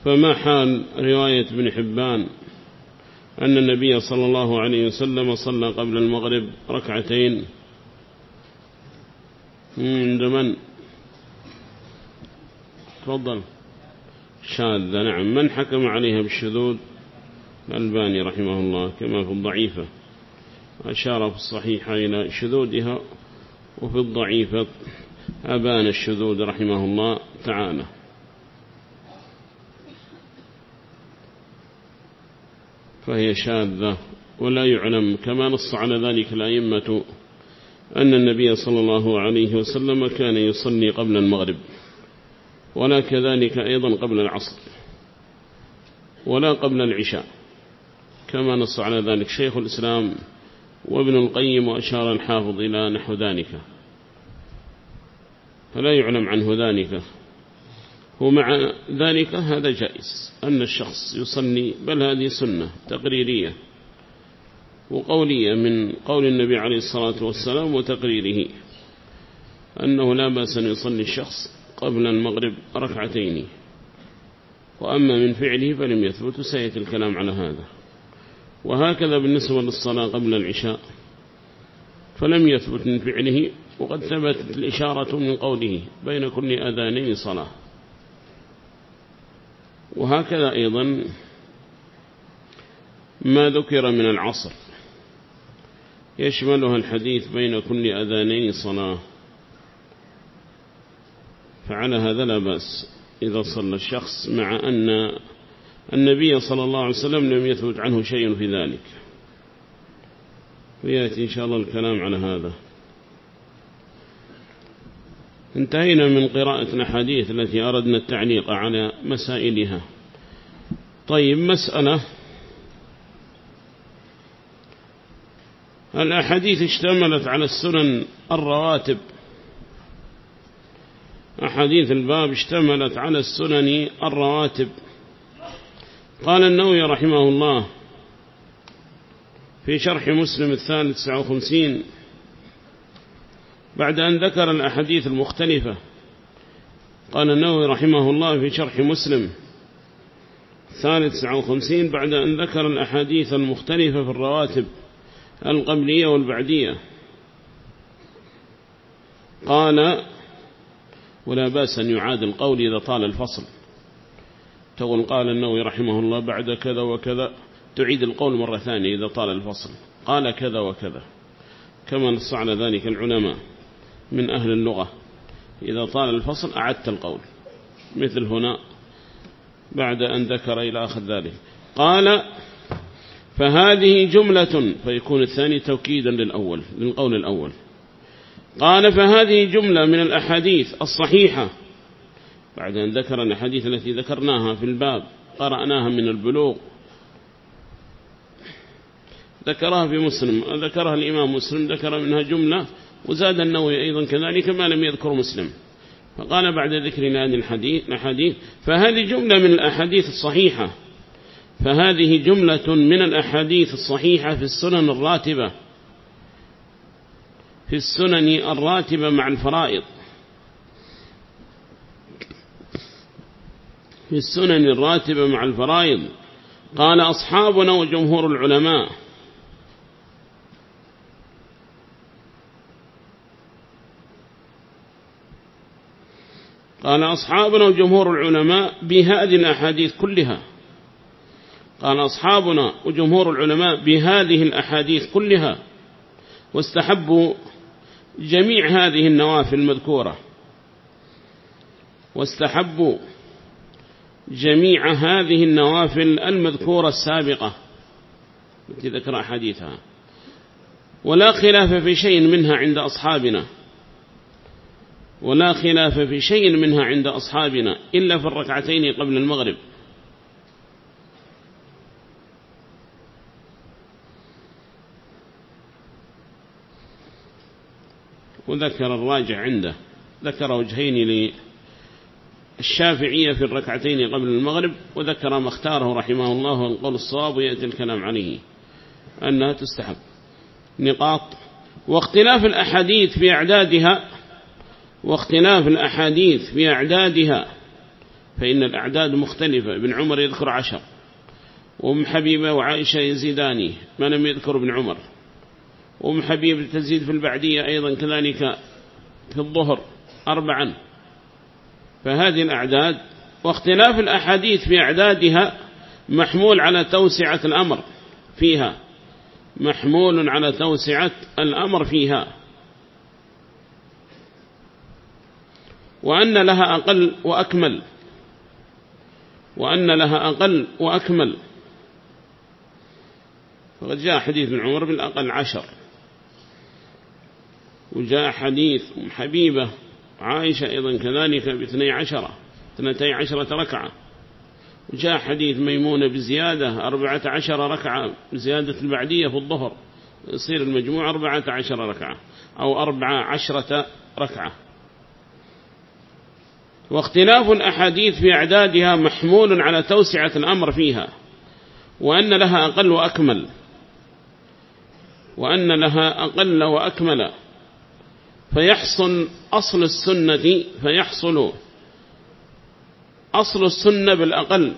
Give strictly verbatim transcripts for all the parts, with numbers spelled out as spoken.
فما حال رواية ابن حبان أن النبي صلى الله عليه وسلم صلى قبل المغرب ركعتين عند من؟ تفضل. شاذة، نعم. من حكم عليها بالشذوذ؟ الألباني رحمه الله، كما في الضعيفة أشار في الصحيحة إلى شذوذها، وفي الضعيفة أبان الشذوذ رحمه الله تعالى. فهي شاذة ولا يعلم، كما نص على ذلك الأئمة أن النبي صلى الله عليه وسلم كان يصلي قبل المغرب، ولا كذلك أيضا قبل العصر، ولا قبل العشاء، كما نص على ذلك شيخ الإسلام وابن القيم، وأشار الحافظ إلى نحو ذلك، فلا يعلم عنه ذلك. ومع ذلك هذا جائز أن الشخص يصلي، بل هذه سنة تقريرية وقولية من قول النبي عليه الصلاة والسلام وتقريره، أنه لا بأس أن يصلي الشخص قبل المغرب ركعتين. وأما من فعله فلم يثبت، سيأتي الكلام على هذا. وهكذا بالنسبة للصلاة قبل العشاء فلم يثبت من فعله، وقد ثبتت الإشارة من قوله بين كل أذانين صلاة. وهكذا أيضا ما ذكر من العصر يشملها الحديث بين كل أذانين صلاة، فعلى هذا لا بأس إذا صلى الشخص، مع أن النبي صلى الله عليه وسلم لم يثبت عنه شيء في ذلك. ويأتي إن شاء الله الكلام على هذا. انتهينا من قراءة الأحاديث التي أردنا التعليق على مسائلها. طيب، مسألة: الأحاديث اشتملت على السنن الرواتب. أحاديث الباب اشتملت على السنن الرواتب. قال النووي رحمه الله في شرح مسلم الثالث تسعة وخمسين بعد أن ذكر الأحاديث المختلفة، قال النووي رحمه الله في شرح مسلم الثالث تسعة وخمسين بعد أن ذكر الأحاديث المختلفة في الرواتب القبلية والبعدية، قال: ولا بأس أن يعاد القول إذا طال الفصل. تقول قال النووي رحمه الله بعد كذا وكذا، تعيد القول مرة ثانية إذا طال الفصل، قال كذا وكذا، كما نص على ذلك العلماء من أهل اللغة. إذا طال الفصل أعدت القول، مثل هنا بعد أن ذكر إلى آخر ذلك. قال: فهذه جملة، فيكون الثاني توكيدا للأول، للقول الأول. قال: فهذه جملة من الأحاديث الصحيحة، بعد أن ذكر الأحاديث التي ذكرناها في الباب قرأناها من البلوغ، ذكرها في مسلم، ذكرها الإمام مسلم، ذكر منها جملة، وزاد النووي أيضا كذلك ما لم يذكر مسلم. فقال بعد ذكر هذه الأحاديث: فهذه جملة من الأحاديث الصحيحة، فهذه جملة من الأحاديث الصحيحة في السنن الراتبة، في السنن الراتبة مع الفرائض، في السنن الراتبة مع الفرائض. قال: أصحابنا وجمهور العلماء قال أصحابنا وجمهور العلماء بهذه الأحاديث كلها قال أصحابنا وجمهور العلماء بهذه الأحاديث كلها، واستحبوا جميع هذه النوافل المذكورة، واستحبوا جميع هذه النوافل المذكورة السابقة التي ذكر أحاديثها، ولا خلاف في شيء منها عند أصحابنا، ولا خلاف في شيء منها عند أصحابنا إلا في الركعتين قبل المغرب. وذكر الراجع عنده، ذكر وجهين للشافعية في الركعتين قبل المغرب، وذكر ما اختاره رحمه الله والقول الصواب، ويأتي الكلام عليه أنها تستحب. نقاط: واختلاف الأحاديث في أعدادها واختلاف الأحاديث في أعدادها فإن الأعداد مختلفة. ابن عمر يذكر عشر، وأم حبيبة وعائشة يزيداني ما لم يذكر ابن عمر، وأم حبيبة تزيد في البعدية أيضا كذلك في الظهر أربعا. فهذه الأعداد، واختلاف الأحاديث في أعدادها محمول على توسعة الأمر فيها، محمول على توسعة الأمر فيها، وأن لها أقل وأكمل، وأن لها أقل وأكمل. فقد جاء حديث ابن عمر بالأقل عشر، وجاء حديث أم حبيبة عائشة أيضا كذلك باثني عشرة اثنتي عشرة ركعة، وجاء حديث ميمونة بزيادة أربعة عشر ركعة زيادة البعدية في الظهر، يصير المجموع أربعة عشر ركعة أو أربعة عشرة ركعة. واختلاف الأحاديث في أعدادها محمول على توسعة الأمر فيها، وأن لها أقل وأكمل، وأن لها أقل وأكمل. فيحصل أصل السنة فيحصل أصل السنة بالأقل،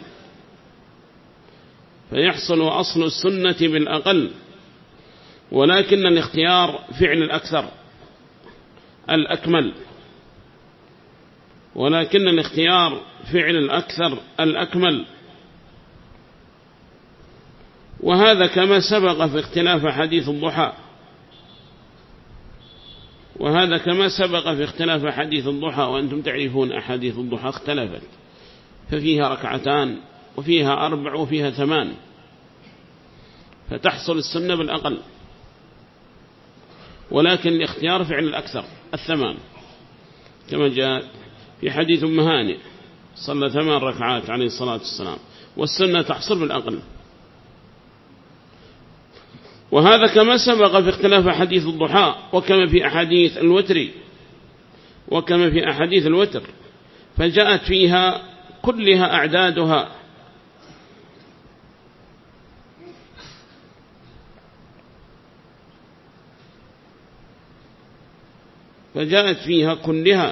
فيحصل أصل السنة بالأقل، ولكن الاختيار فعل الأكثر الأكمل، ولكن الاختيار فعل الأكثر الأكمل. وهذا كما سبق في اختلاف حديث الضحى، وهذا كما سبق في اختلاف حديث الضحى، وأنتم تعرفون أحاديث الضحى اختلفت، ففيها ركعتان وفيها أربع وفيها ثمان، فتحصل السنة بالأقل، ولكن الاختيار فعل الأكثر الثمان، كما جاء في حديث أم هانئ صلى ثمان ركعات عليه الصلاة والسلام، والسنة تحصل بالأقل. وهذا كما سبق في اختلاف حديث الضحى، وكما في أحاديث الوتر، وكما في أحاديث الوتر، فجاءت فيها كلها أعدادها، فجاءت فيها كلها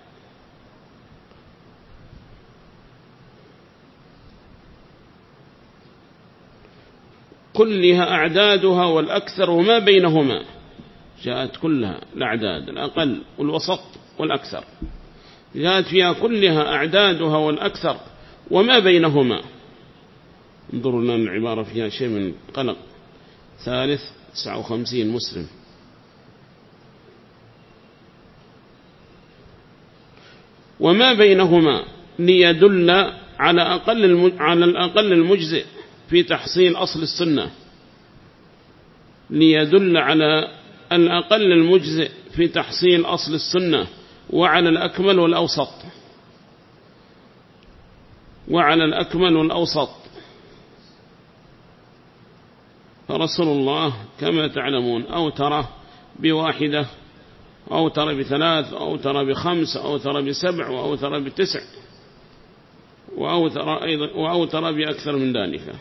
كلها أعدادها والأكثر وما بينهما، جاءت كلها الأعداد الأقل والوسط والأكثر، جاءت فيها كلها أعدادها والأكثر وما بينهما. انظروا لنا العبارة فيها شيء من قلق. ثالث تسعة وخمسين مسلم. وما بينهما ليدل على أقل الم... على الأقل المجزئ في تحصيل أصل السنة، ليدل على الأقل المجزئ في تحصيل أصل السنة، وعلى الأكمل والأوسط، وعلى الأكمل والأوسط. فرسول الله كما تعلمون أو ترى بواحدة أو ترى بثلاث أو ترى بخمس أو ترى بسبع أو ترى بتسع أو ترى أيضا أو ترى بأكثر من ذلك.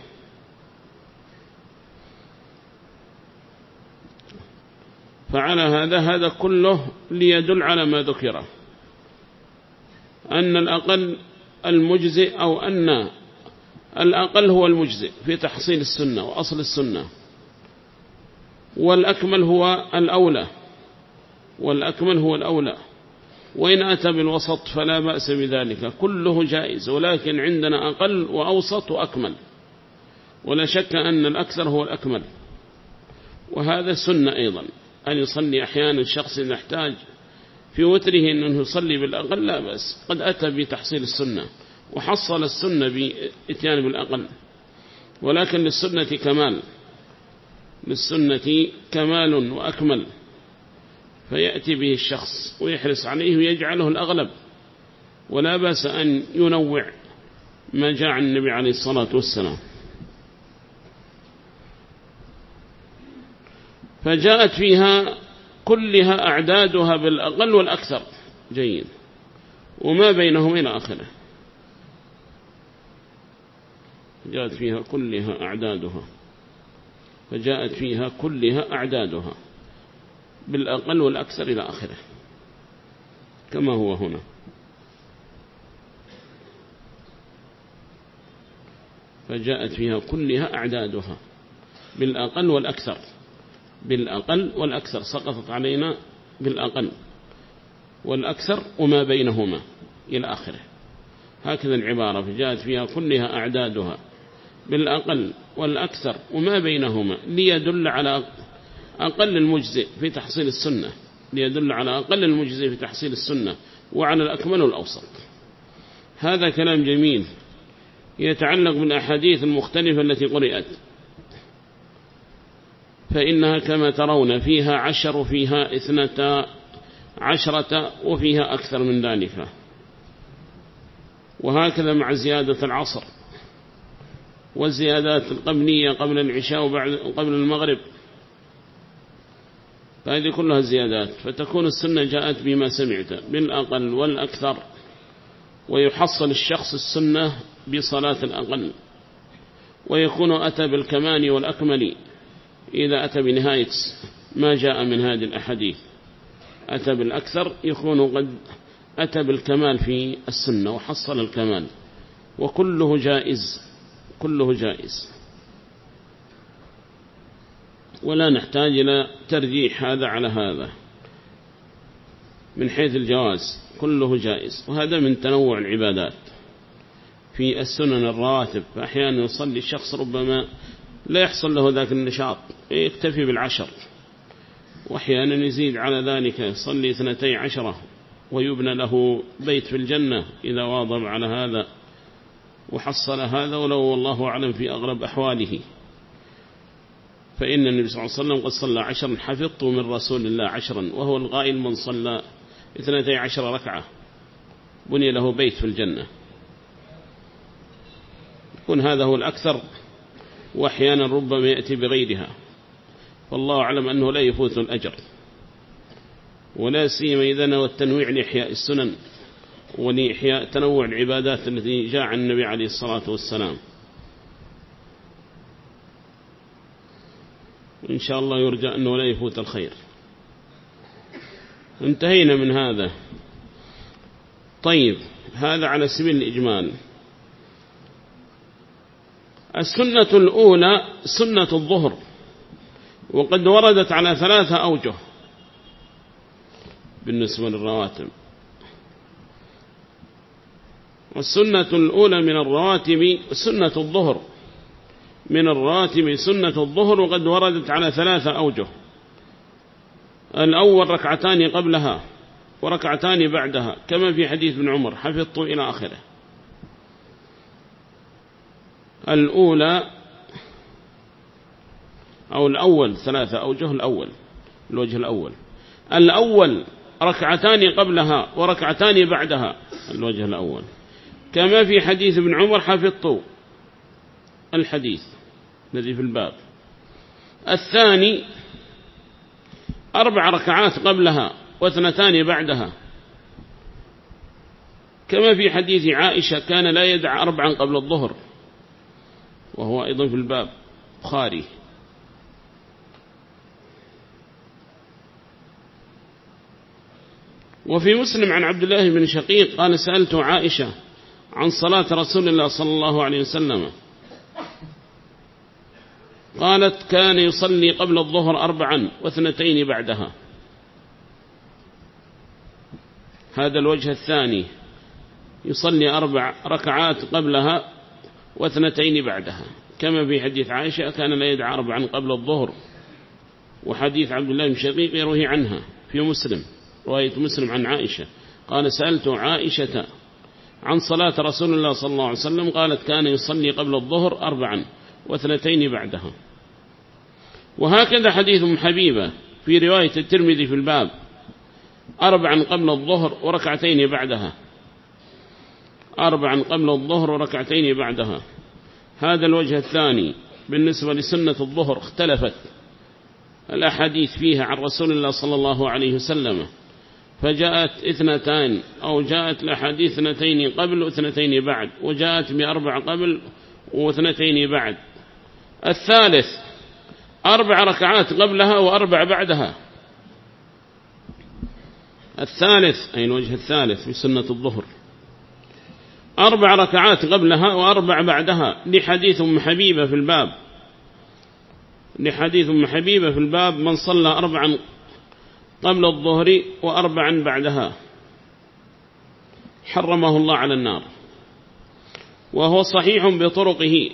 فعلى هذا هذا كله ليدل على ما ذكره، أن الأقل المجزئ أو أن الأقل هو المجزئ في تحصيل السنة وأصل السنة، والأكمل هو الأولى، والأكمل هو الأولى. وإن أتى بالوسط فلا بأس بذلك، كله جائز، ولكن عندنا أقل وأوسط وأكمل، ولا شك أن الأكثر هو الأكمل. وهذا سنة أيضا أن يصلي أحيانا الشخص إذا احتاج في وتره أنه يصلي بالأقل لا بأس، قد أتى بتحصيل السنة وحصل السنة بإتيان بالأقل، ولكن للسنة كمال، للسنة كمال وأكمل، فيأتي به الشخص ويحرص عليه ويجعله الأغلب، ولا بأس أن ينوع ما جاء عن النبي عليه الصلاة والسلام. فجاءت فيها كلها أعدادها بالأقل والأكثر، جيد، وما بينهم إلى آخره. جاءت فيها كلها أعدادها، فجاءت فيها كلها أعدادها بالأقل والأكثر إلى آخره كما هو هنا. فجاءت فيها كلها أعدادها بالأقل والأكثر، بالأقل والأكثر، سقطت علينا بالأقل والأكثر وما بينهما إلى آخره، هكذا العبارة. فجاءت فيها كلها أعدادها بالأقل والأكثر وما بينهما ليدل على أقل المجزئ في تحصيل السنة، ليدل على أقل المجزئ في تحصيل السنة وعلى الأكمل والأوسط. هذا كلام جميل يتعلق بالأحاديث المختلفة التي قرأت، فإنها كما ترون فيها عشر وفيها اثنتا عشرة وفيها أكثر من ذلك، وهكذا مع زيادة العصر والزيادات القبلية قبل العشاء وبعد قبل المغرب، فهذه كلها زيادات. فتكون السنة جاءت بما سمعت بالأقل والأكثر، ويحصل الشخص السنة بصلاة الأقل، ويكون أتى بالكمال والأكمل إذا أتى بنهاية ما جاء من هذه الأحاديث. أتى بالأكثر يكون قد أتى بالكمال في السنة وحصل الكمال، وكله جائز، كله جائز، ولا نحتاج إلى ترجيح هذا على هذا من حيث الجواز، كله جائز. وهذا من تنوع العبادات في السنن الرواتب، فأحيانا يصلي الشخص ربما لا يحصل له ذاك النشاط يكتفي بالعشر، وأحيانا يزيد على ذلك يصلي اثنتي عشرة ويبنى له بيت في الجنة إذا واظب على هذا وحصل هذا، ولو والله أعلم في أغلب أحواله. فإن النبي صلى الله عليه وسلم قد صلى عشرا حفظت من رسول الله عشرا، وهو القائل من صلى اثنتي عشر ركعة بني له بيت في الجنة. يكون هذا هو الأكثر، وأحيانا ربما يأتي بغيرها، والله أعلم أنه لا يفوت الأجر، ولا سيما إذا نوى التنويع لإحياء السنن ولإحياء تنوع العبادات التي جاء عن النبي عليه الصلاة والسلام. إن شاء الله يرجى أنه لا يفوت الخير. انتهينا من هذا. طيب، هذا على سبيل الإجمال. السنة الأولى سنة الظهر، وقد وردت على ثلاثة أوجه بالنسبة للرواتب. والسنة الأولى من الرواتب سنة الظهر، من الرواتب سنة الظهر، وقد وردت على ثلاثة أوجه. الأول ركعتان قبلها وركعتان بعدها، كما في حديث ابن عمر حفظت إلى آخره. الأولى أو الأول ثلاثة أوجه. الأول الوجه الأول الأول ركعتان قبلها وركعتان بعدها، الوجه الأول، كما في حديث ابن عمر حفظت، الحديث الذي في الباب. الثاني أربع ركعات قبلها واثنتان بعدها، كما في حديث عائشة كان لا يدع أربعا قبل الظهر، وهو أيضا في الباب بخاري. وفي مسلم عن عبد الله بن شقيق قال سألت عائشة عن صلاة رسول الله صلى الله عليه وسلم، قالت كان يصلي قبل الظهر أربعا واثنتين بعدها. هذا الوجه الثاني، يصلي أربع ركعات قبلها واثنتين بعدها، كما في حديث عائشة كان لا يدع أربعا قبل الظهر. وحديث عبد الله بن شقيق يروي عنها في مسلم، رواية مسلم عن عائشة قال سألت عائشة عن صلاة رسول الله صلى الله عليه وسلم، قالت كان يصلي قبل الظهر أربعا واثنتين بعدها. وهكذا حديث أم حبيبة في رواية الترمذي في الباب، أربعا قبل الظهر وركعتين بعدها، أربعا قبل الظهر وركعتين بعدها. هذا الوجه الثاني. بالنسبة لسنة الظهر اختلفت الأحاديث فيها عن رسول الله صلى الله عليه وسلم، فجاءت اثنتان أو جاءت الأحاديث اثنتين قبل واثنتين بعد، وجاءت بأربع قبل واثنتين بعد. الثالث أربع ركعات قبلها وأربع بعدها. الثالث أي الوجه الثالث في سنة الظهر. أربع ركعات قبلها وأربع بعدها، لحديث أم حبيبة في الباب لحديث أم حبيبة في الباب من صلى أربعا قبل الظهر وأربعا بعدها حرمه الله على النار، وهو صحيح بطرقه.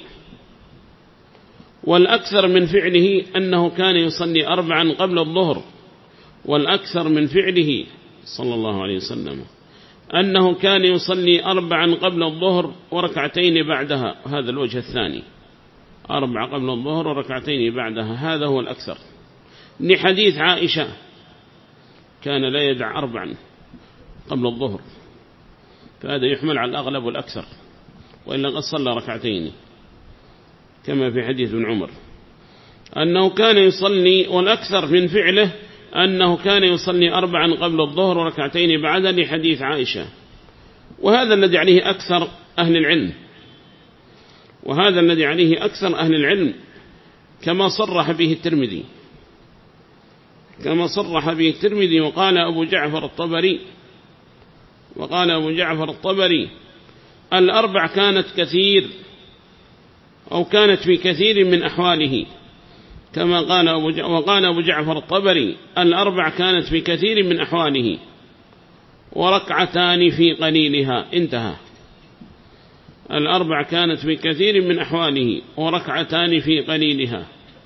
والأكثر من فعله أنه كان يصلي أربعا قبل الظهر، والأكثر من فعله صلى الله عليه وسلم أنه كان يصلي أربعا قبل الظهر وركعتين بعدها، وهذا الوجه الثاني، أربع قبل الظهر وركعتين بعدها، هذا هو الأكثر. لحديث عائشة كان لا يدع أربعا قبل الظهر، فهذا يحمل على الأغلب والأكثر، وإلا قد صلى ركعتين كما في حديث ابن عمر أنه كان يصلي. والأكثر من فعله أنه كان يصلي أربعا قبل الظهر وركعتين بعدها، لحديث عائشة. وهذا الذي عليه أكثر أهل العلم وهذا الذي عليه أكثر أهل العلم كما صرح به الترمذي كما صرح به الترمذي وقال أبو جعفر الطبري وقال أبو جعفر الطبري الأربع كانت كثير أو كانت في كثير من أحواله، كما قال أبو ج... وقال أبو جعفر الطبري الأربع كانت في كثير من أحواله وركعتان في قليلها، انتهى. الأربع كانت في كثير من أحواله وركعتان في قليلها،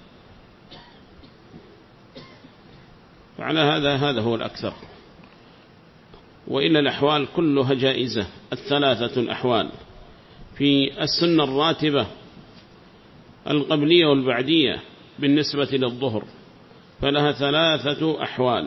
فعلى هذا هذا هو الأكثر. وإلا الأحوال كلها جائزة، الثلاثة الأحوال في السنة الراتبة القبلية والبعدية بالنسبة للظهر فلها ثلاثة أحوال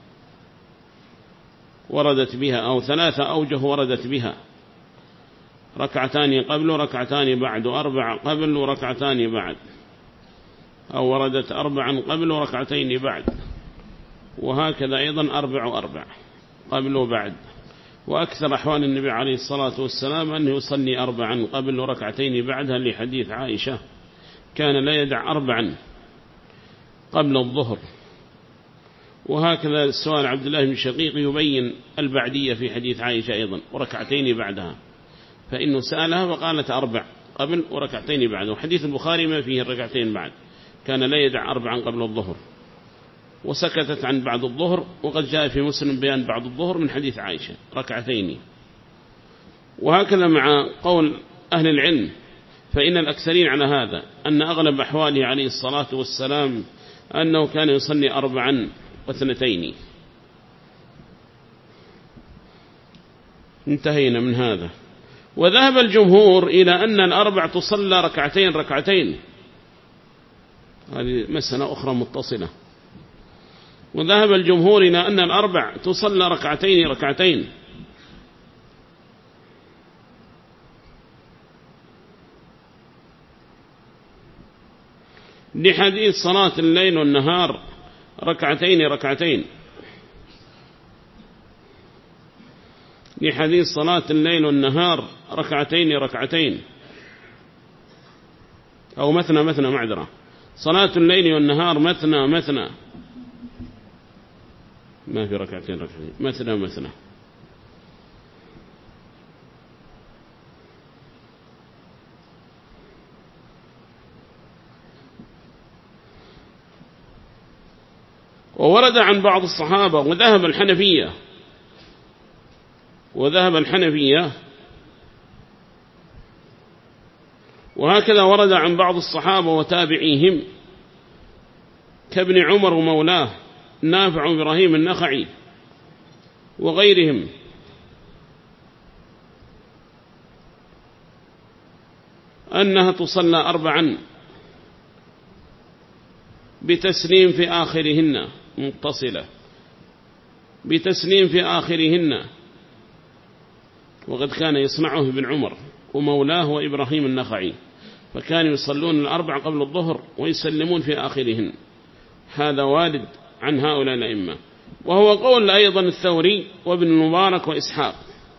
وردت بها، أو ثلاثة أوجه وردت بها: ركعتان قبل وركعتان بعد، وأربع قبل وركعتان بعد، أو وردت أربعا قبل وركعتين بعد، وهكذا أيضا أربع وأربع قبل وبعد. وأكثر أحوال النبي عليه الصلاة والسلام أنه يصلي أربعا قبل وركعتين بعدها، لحديث عائشة كان لا يدع أربعا قبل الظهر. وهكذا السؤال عبد الله بن شقيق يبين البعدية في حديث عائشة أيضا، وركعتين بعدها، فإنه سألها وقالت أربع قبل وركعتين بعد. وحديث البخاري ما فيه الركعتين بعد، كان لا يدع أربعا قبل الظهر، وسكتت عن بعد الظهر. وقد جاء في مسلم بيان بعد الظهر من حديث عائشة ركعتين. وهكذا مع قول أهل العلم، فإن الأكثرين على هذا أن أغلب أحواله عليه الصلاة والسلام أنه كان يصلي أربعا واثنتين. انتهينا من هذا. وذهب الجمهور إلى أن الأربع تصلى ركعتين ركعتين، هذه مسألة أخرى متصلة. وذهب الجمهور إلى أن الأربع تصلى ركعتين ركعتين، لحديث صلاة الليل والنهار ركعتين ركعتين لحديث صلاة الليل والنهار ركعتين ركعتين أو مثنى مثنى معذرة، صلاة الليل والنهار مثنى مثنى، ما في ركعتين ركعتين، مثنى مثنى. وورد عن بعض الصحابة وذهب الحنفية وذهب الحنفية وهكذا ورد عن بعض الصحابة وتابعيهم كابن عمر ومولاه نافع وإبراهيم النخعي وغيرهم أنها تصلى أربعا بتسليم في آخرهن، متصلة بتسليم في آخرهن. وقد كان يصنعه ابن عمر ومولاه وإبراهيم النخعي، فكانوا يصلون الأربع قبل الظهر ويسلمون في آخرهن. هذا وارد عن هؤلاء الأئمة، وهو قول أيضا الثوري وابن المبارك وإسحاق.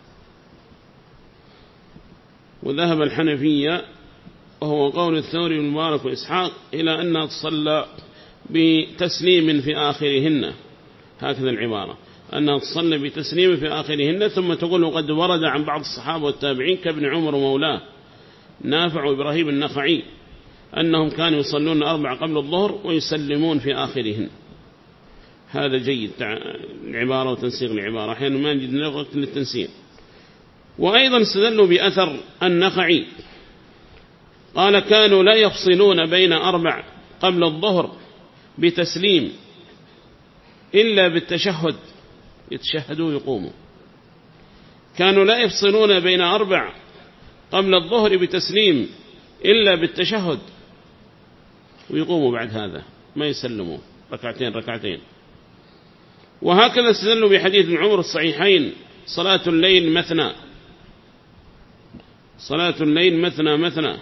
وذهب الحنفية وهو قول الثوري وابن المبارك وإسحاق إلى أنها تصلى بتسليم في آخرهن، هكذا العبارة. أنها تصلي بتسليم في آخرهن، ثم تقول وقد ورد عن بعض الصحابة والتابعين كابن عمر ومولاه نافع وإبراهيم النخعي أنهم كانوا يصلون أربع قبل الظهر ويسلمون في آخرهن. هذا جيد العبارة وتنسيق العبارة، أحيانا ما نجد لغة للتنسيق. وأيضا استدلوا بأثر النخعي قال كانوا لا يفصلون بين أربع قبل الظهر بتسليم إلا بالتشهد، يتشهدوا ويقوموا. كانوا لا يفصلون بين أربع قبل الظهر بتسليم إلا بالتشهد ويقوموا بعد هذا ما يسلموا ركعتين ركعتين. وهكذا استدلوا بحديث ابن عمر الصحيحين صلاة الليل مثنى، صلاة الليل مثنى مثنى،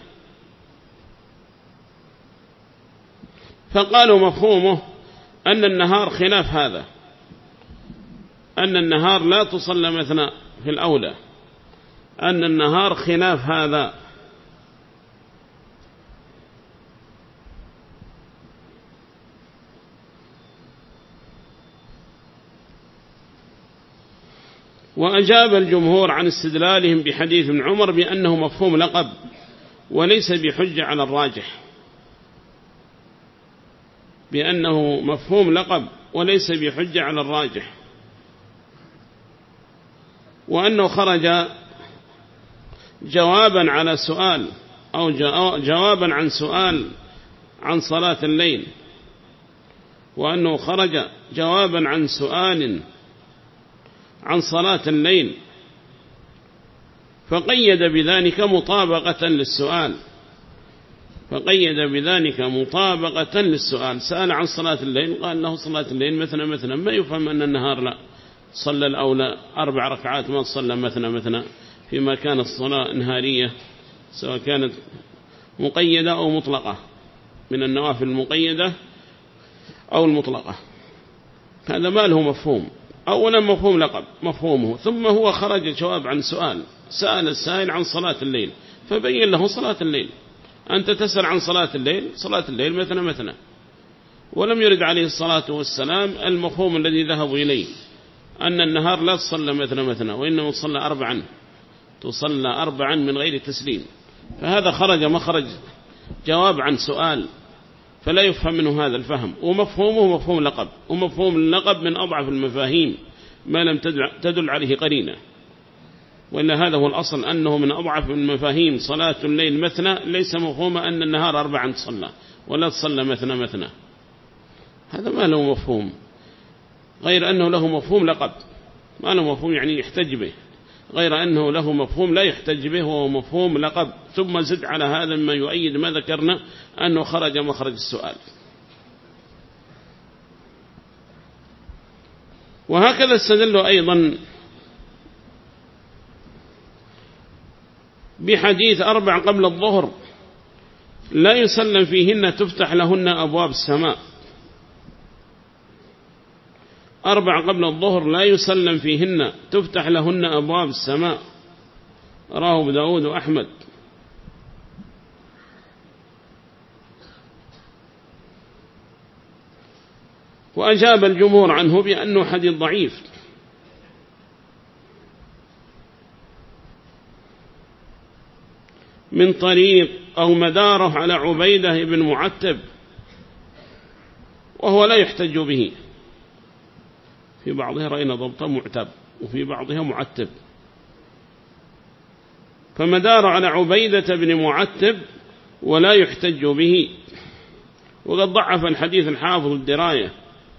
فقالوا مفهومه أن النهار خلاف هذا، أن النهار لا تصلى مثنى في الأولى، أن النهار خلاف هذا. وأجاب الجمهور عن استدلالهم بحديث ابن عمر بأنه مفهوم لقب وليس بحجة على الراجح، بأنه مفهوم لقب وليس بحجة على الراجح، وأنه خرج جوابا على سؤال أو جوابا عن سؤال عن صلاة الليل، وأنه خرج جوابا عن سؤال عن صلاة الليل، فقيد بذلك مطابقة للسؤال، فقيد بذلك مطابقة للسؤال. سأل عن صلاة الليل قال له صلاة الليل مثنى مثنى، ما يفهم أن النهار لا صلى الأولى أربع ركعات ما صلى مثنى مثنى فيما كانت الصلاة نهارية، سواء كانت مقيدة أو مطلقة، من النوافل المقيدة أو المطلقة. هذا ما له مفهوم. أولا مفهوم لقب مفهومه، ثم هو خرج جواب عن سؤال، سأل السائل عن صلاة الليل فبين له صلاة الليل. أنت تسأل عن صلاة الليل، صلاة الليل مثنى مثنى، ولم يرد عليه الصلاة والسلام المفهوم الذي ذهبوا إليه أن النهار لا تصلى مثنى مثنى، وإنما تصلى أربعا، تصلى أربعا من غير تسليم. فهذا خرج مخرج جواب عن سؤال، فلا يفهم منه هذا الفهم. ومفهومه مفهوم لقب، ومفهوم اللقب من أضعف المفاهيم ما لم تدل عليه قرينة، وإلا هذا هو الأصل أنه من أضعف المفاهيم. صلاة الليل مثنى ليس مفهوم أن النهار أربعا تصلى ولا تصلى مثنى مثنى، هذا ما له مفهوم، غير أنه له مفهوم لقب ما له مفهوم يعني يحتج به، غير أنه له مفهوم لا يحتج به وهو مفهوم لقب. ثم زد على هذا ما يؤيد ما ذكرنا أنه خرج مخرج السؤال. وهكذا استدلوا أيضا بحديث أربع قبل الظهر لا يسلم فيهن تفتح لهن أبواب السماء، أربع قبل الظهر لا يسلم فيهن تفتح لهن أبواب السماء، رواه أبو داود وأحمد. وأجاب الجمهور عنه بأنه حديث ضعيف، من طريق أو مداره على عبيدة بن معتب، وهو لا يحتج به، في بعضها رأينا ضبطه معتب وفي بعضها معتب، فمدار على عبيدة بن معتب ولا يحتج به. وقد ضعف الحديث الحافظ الدراية.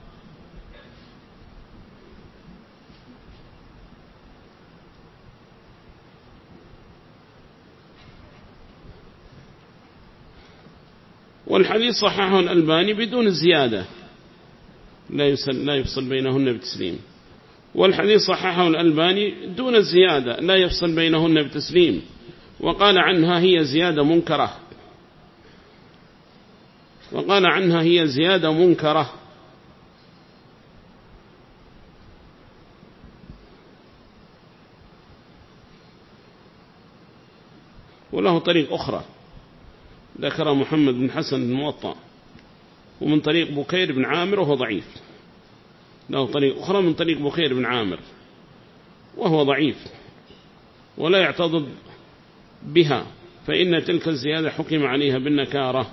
والحديث صححه الألباني بدون الزيادة، لا يفصل, لا يفصل بينهن بتسليم. والحديث صححه الألباني دون الزيادة، لا يفصل بينهن بتسليم، وقال عنها هي زيادة منكرة، وقال عنها هي زيادة منكرة. وله طريق أخرى ذكر محمد بن حسن الموطأ، ومن طريق بكير بن عامر وهو ضعيف، له طريق أخرى من طريق بخير بن عامر وهو ضعيف ولا يعتضد بها، فإن تلك الزيادة حكم عليها بالنكارة.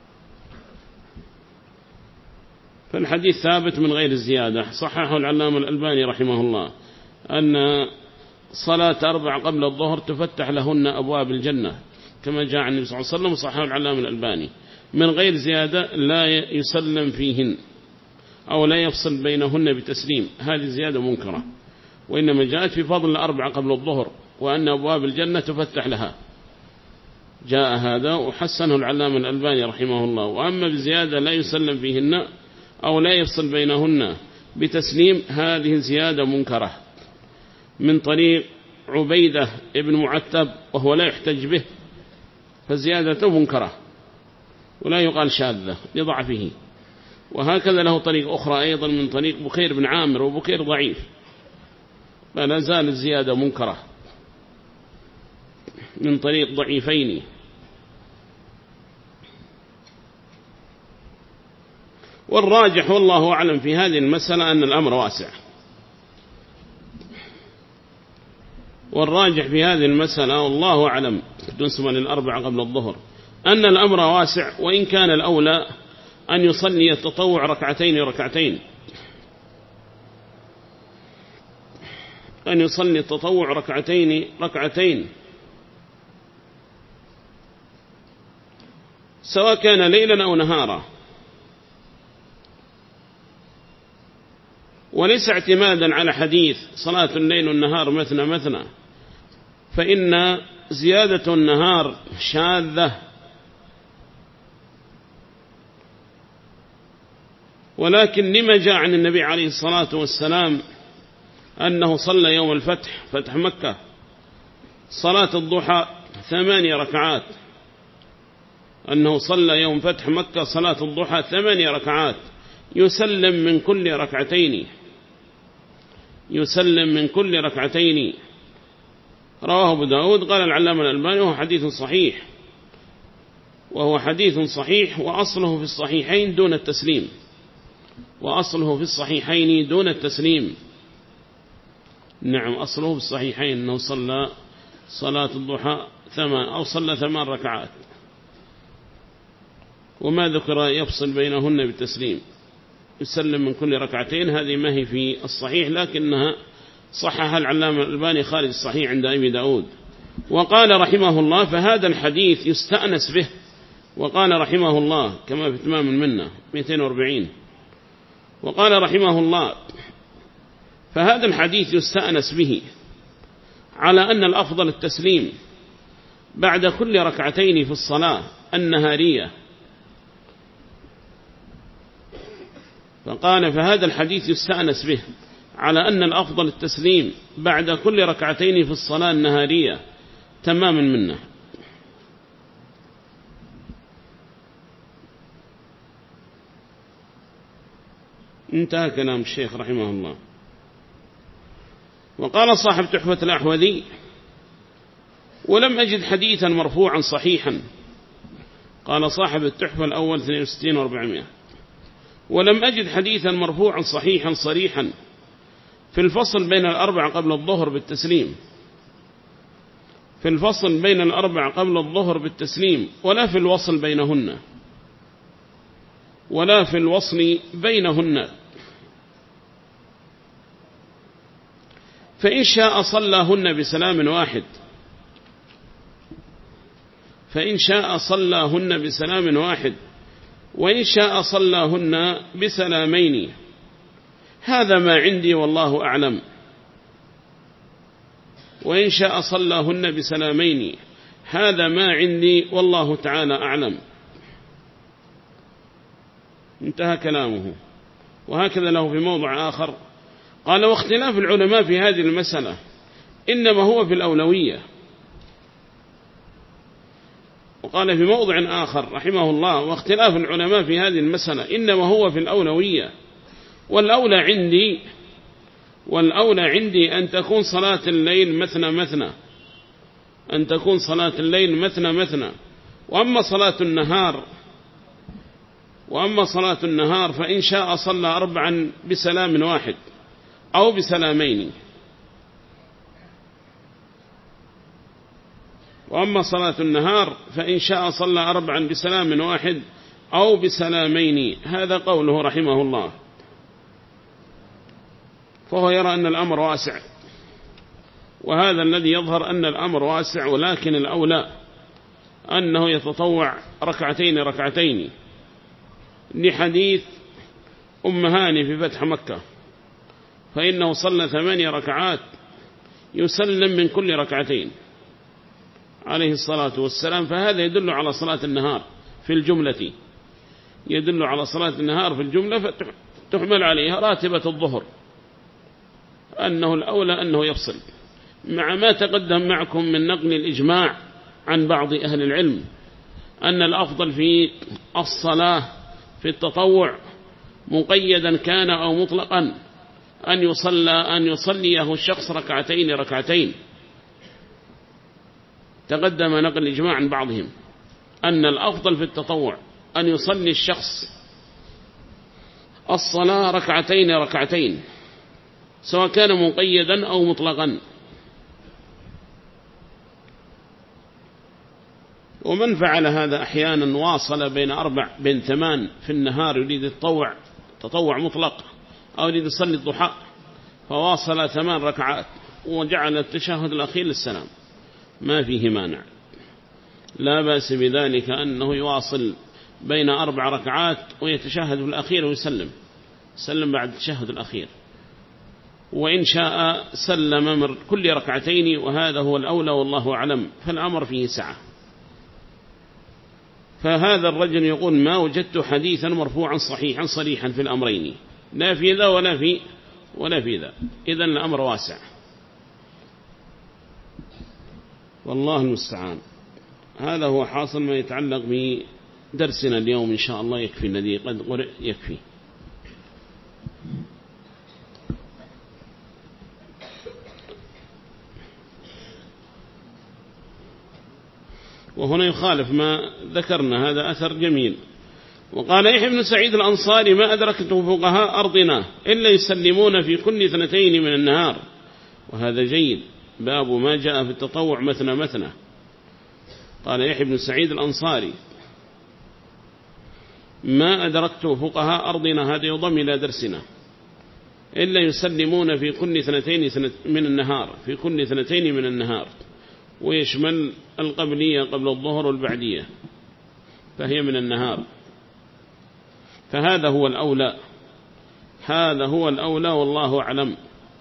فالحديث ثابت من غير الزيادة. صححه العلامة الألباني رحمه الله أن صلاة أربع قبل الظهر تفتح لهن أبواب الجنة كما جاء عن النبي صلى الله عليه وسلم، وصححه العلامة الألباني من غير زيادة لا يسلم فيهن أو لا يفصل بينهن بتسليم، هذه زيادة منكرة، وإنما جاءت في فضل الأربع قبل الظهر وأن أبواب الجنة تفتح لها، جاء هذا وحسنه العلامة الألباني رحمه الله. وأما بزيادة لا يسلم فيهن أو لا يفصل بينهن بتسليم، هذه زيادة منكرة من طريق عبيدة ابن معتب وهو لا يحتج به، فزيادة منكرة ولا يقال شاذة لضعفه. وهكذا له طريق أخرى أيضا من طريق بكير بن عامر، وبكير ضعيف، فلا زال الزيادة منكرة من طريق ضعيفين. والراجح والله أعلم في هذه المسألة أن الأمر واسع، والراجح في هذه المسألة والله أعلم بالنسبة للأربعة قبل الظهر أن الأمر واسع، وإن كان الأولى أن يصلي التطوع ركعتين ركعتين، أن يصلي التطوع ركعتين ركعتين سواء كان ليلا أو نهارا، وليس اعتمادا على حديث صلاة الليل والنهار مثنى مثنى، فإن زيادة النهار شاذة، ولكن لما جاء عن النبي عليه الصلاة والسلام أنه صلى يوم الفتح فتح مكة صلاة الضحى ثمانية ركعات، أنه صلى يوم فتح مكة صلاة الضحى ثمانية ركعات يسلم من كل ركعتين، يسلم من كل ركعتين، رواه أبو داود. قال العلامة الألباني وهو حديث صحيح، وهو حديث صحيح وأصله في الصحيحين دون التسليم، وأصله في الصحيحين دون التسليم. نعم أصله في الصحيحين أنه صلى صلاة الضحى ثمان أو صلى ثمان ركعات، وما ذكر يفصل بينهن بالتسليم، يسلم من كل ركعتين، هذه ما هي في الصحيح، لكنها صحها العلامة الألباني خارج الصحيح عند أبي داود. وقال رحمه الله فهذا الحديث يستأنس به، وقال رحمه الله كما في تمام المنة مئتين وأربعين، وقال رحمه الله فهذا الحديث يستأنس به على أن الأفضل التسليم بعد كل ركعتين في الصلاة النهارية. فقال فهذا الحديث يستأنس به على أن الأفضل التسليم بعد كل ركعتين في الصلاة النهارية تماما منه. انتهى كلام الشيخ رحمه الله. وقال صاحب تحفة الأحوذي ولم أجد حديثا مرفوعا صحيحا، قال صاحب التحفة الأول اثنين وستين وأربعمائة، ولم أجد حديثا مرفوعا صحيحا صريحا في الفصل بين الأربع قبل الظهر بالتسليم، في الفصل بين الأربع قبل الظهر بالتسليم، ولا في الوصل بينهن، ولا في الوصل بينهن. فإن شاء صلاهن بسلام واحد، فإن شاء صلاهن بسلام واحد، وإن شاء صلاهن بسلامين، هذا ما عندي والله أعلم. وإن شاء صلاهن بسلامين، هذا ما عندي والله تعالى أعلم. انتهى كلامه. وهكذا له في موضع آخر قال واختلاف العلماء في هذه المسألة إنما هو في الأولوية. وقال في موضع آخر رحمه الله واختلاف العلماء في هذه المسألة إنما هو في الأولوية، والأولى عندي والأولى عندي أن تكون صلاة الليل مثنى مثنى، أن تكون صلاة الليل مثنى مثنى. وأما صلاة النهار وأما صلاة النهار فإن شاء صلى أربعا بسلام واحد أو بسلامين. وأما صلاة النهار فإن شاء صلى أربعا بسلام واحد أو بسلامين. هذا قوله رحمه الله. فهو يرى أن الأمر واسع، وهذا الذي يظهر أن الأمر واسع، ولكن الأولى أنه يتطوع ركعتين ركعتين لحديث أم هاني في فتح مكة، فإنه صلى ثمانية ركعات يسلم من كل ركعتين عليه الصلاة والسلام. فهذا يدل على صلاة النهار في الجملة، يدل على صلاة النهار في الجملة، فتحمل عليها راتبة الظهر، أنه الأولى أنه يفصل، مع ما تقدم معكم من نقل الإجماع عن بعض أهل العلم أن الأفضل في الصلاة في التطوع مقيدا كان أو مطلقا أن يصلى أن يصليه الشخص ركعتين ركعتين. تقدم نقل الإجماع عن بعضهم أن الأفضل في التطوع أن يصلي الشخص الصلاة ركعتين ركعتين، سواء كان مقيدا أو مطلقا. ومن فعل هذا أحيانا واصل بين أربع بين ثمان في النهار يريد التطوع تطوع مطلق، أو يريد يصلي الضحى فواصل ثمان ركعات وجعل التشهد الأخير للسلام، ما فيه مانع، لا بأس بذلك أنه يواصل بين أربع ركعات ويتشهد في الأخير ويسلم سلم بعد التشهد الأخير، وإن شاء سلم من كل ركعتين، وهذا هو الأولى والله أعلم، فالأمر فيه سعة. فهذا الرجل يقول ما وجدت حديثا مرفوعا صحيحا صريحا في الأمرين، لا في ذا ولا في ولا في ذا، إذن الأمر واسع والله المستعان. هذا هو حاصل ما يتعلق بدرسنا اليوم إن شاء الله. يكفي الذي قد قرأ يكفي. وهنا يخالف ما ذكرنا، هذا أثر جميل. وقال يحيى بن سعيد الأنصاري ما أدركته فقهاء أرضنا إلا يسلمون في كل اثنتين من النهار، وهذا جيد. باب ما جاء في التطوع مثنى مثنى. قال يحيى بن سعيد الأنصاري ما أدركته فقهاء أرضنا، هذا يضم إلى درسنا، إلا يسلمون في كل اثنتين من النهار، في كل اثنتين من النهار، ويشمل القبلية قبل الظهر والبعدية، فهي من النهار. فهذا هو الأولى، هذا هو الأولى والله أعلم.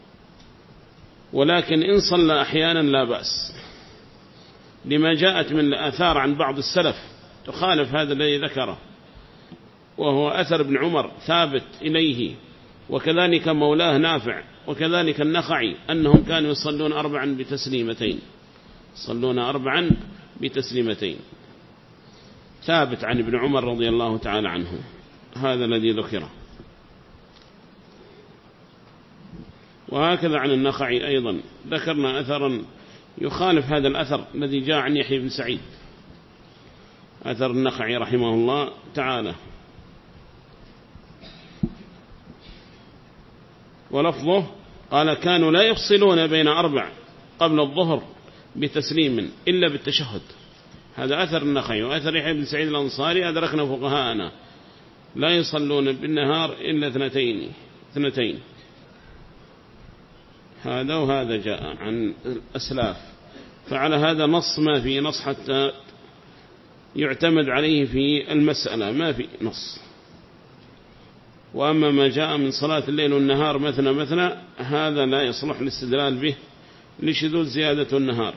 ولكن إن صلى أحيانا لا بأس، لما جاءت من الآثار عن بعض السلف تخالف هذا الذي ذكره، وهو أثر ابن عمر ثابت إليه، وكذلك مولاه نافع، وكذلك النخعي، أنهم كانوا يصلون أربعا بتسليمتين، يصلون أربعا بتسليمتين، ثابت عن ابن عمر رضي الله تعالى عنه، هذا الذي ذكره. وهكذا عن النخعي أيضا ذكرنا أثرا يخالف هذا الأثر الذي جاء عن يحيى بن سعيد، أثر النخعي رحمه الله تعالى. ولفظه قال كانوا لا يفصلون بين أربع قبل الظهر بتسليم إلا بالتشهد. هذا أثر النخعي. وأثر يحيى بن سعيد الأنصاري أدركنا فقهاءنا لا يصلون بالنهار إلا اثنتين اثنتين. هذا وهذا جاء عن الأسلاف، فعلى هذا نص ما في نص حتى يعتمد عليه في المسألة، ما في نص. وأما ما جاء من صلاة الليل والنهار مثنى مثنى، هذا لا يصلح الاستدلال به لشذوذ زيادة النهار.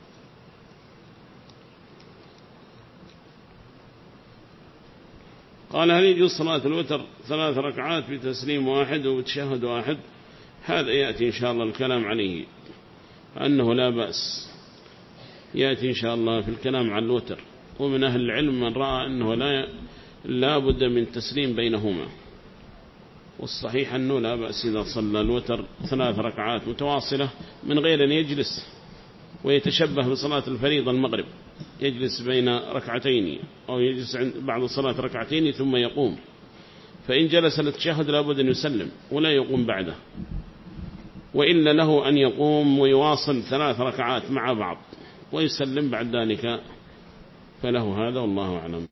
قال هل يجوز صلاة الوتر ثلاث ركعات بتسليم واحد وبتشهد واحد؟ هذا يأتي إن شاء الله الكلام عليه، أنه لا بأس، يأتي إن شاء الله في الكلام عن الوتر. ومن أهل العلم من رأى أنه لا, لا بد من تسليم بينهما، والصحيح أنه لا بأس إذا صلى الوتر ثلاث ركعات متواصلة من غير أن يجلس ويتشبه بصلاة الفريضة المغرب. يجلس بين ركعتين أو يجلس بعد الصلاة ركعتين ثم يقوم، فإن جلس للتشهد لابد أن يسلم ولا يقوم بعده، وإلا له أن يقوم ويواصل ثلاث ركعات مع بعض ويسلم بعد ذلك، فله هذا والله أعلم.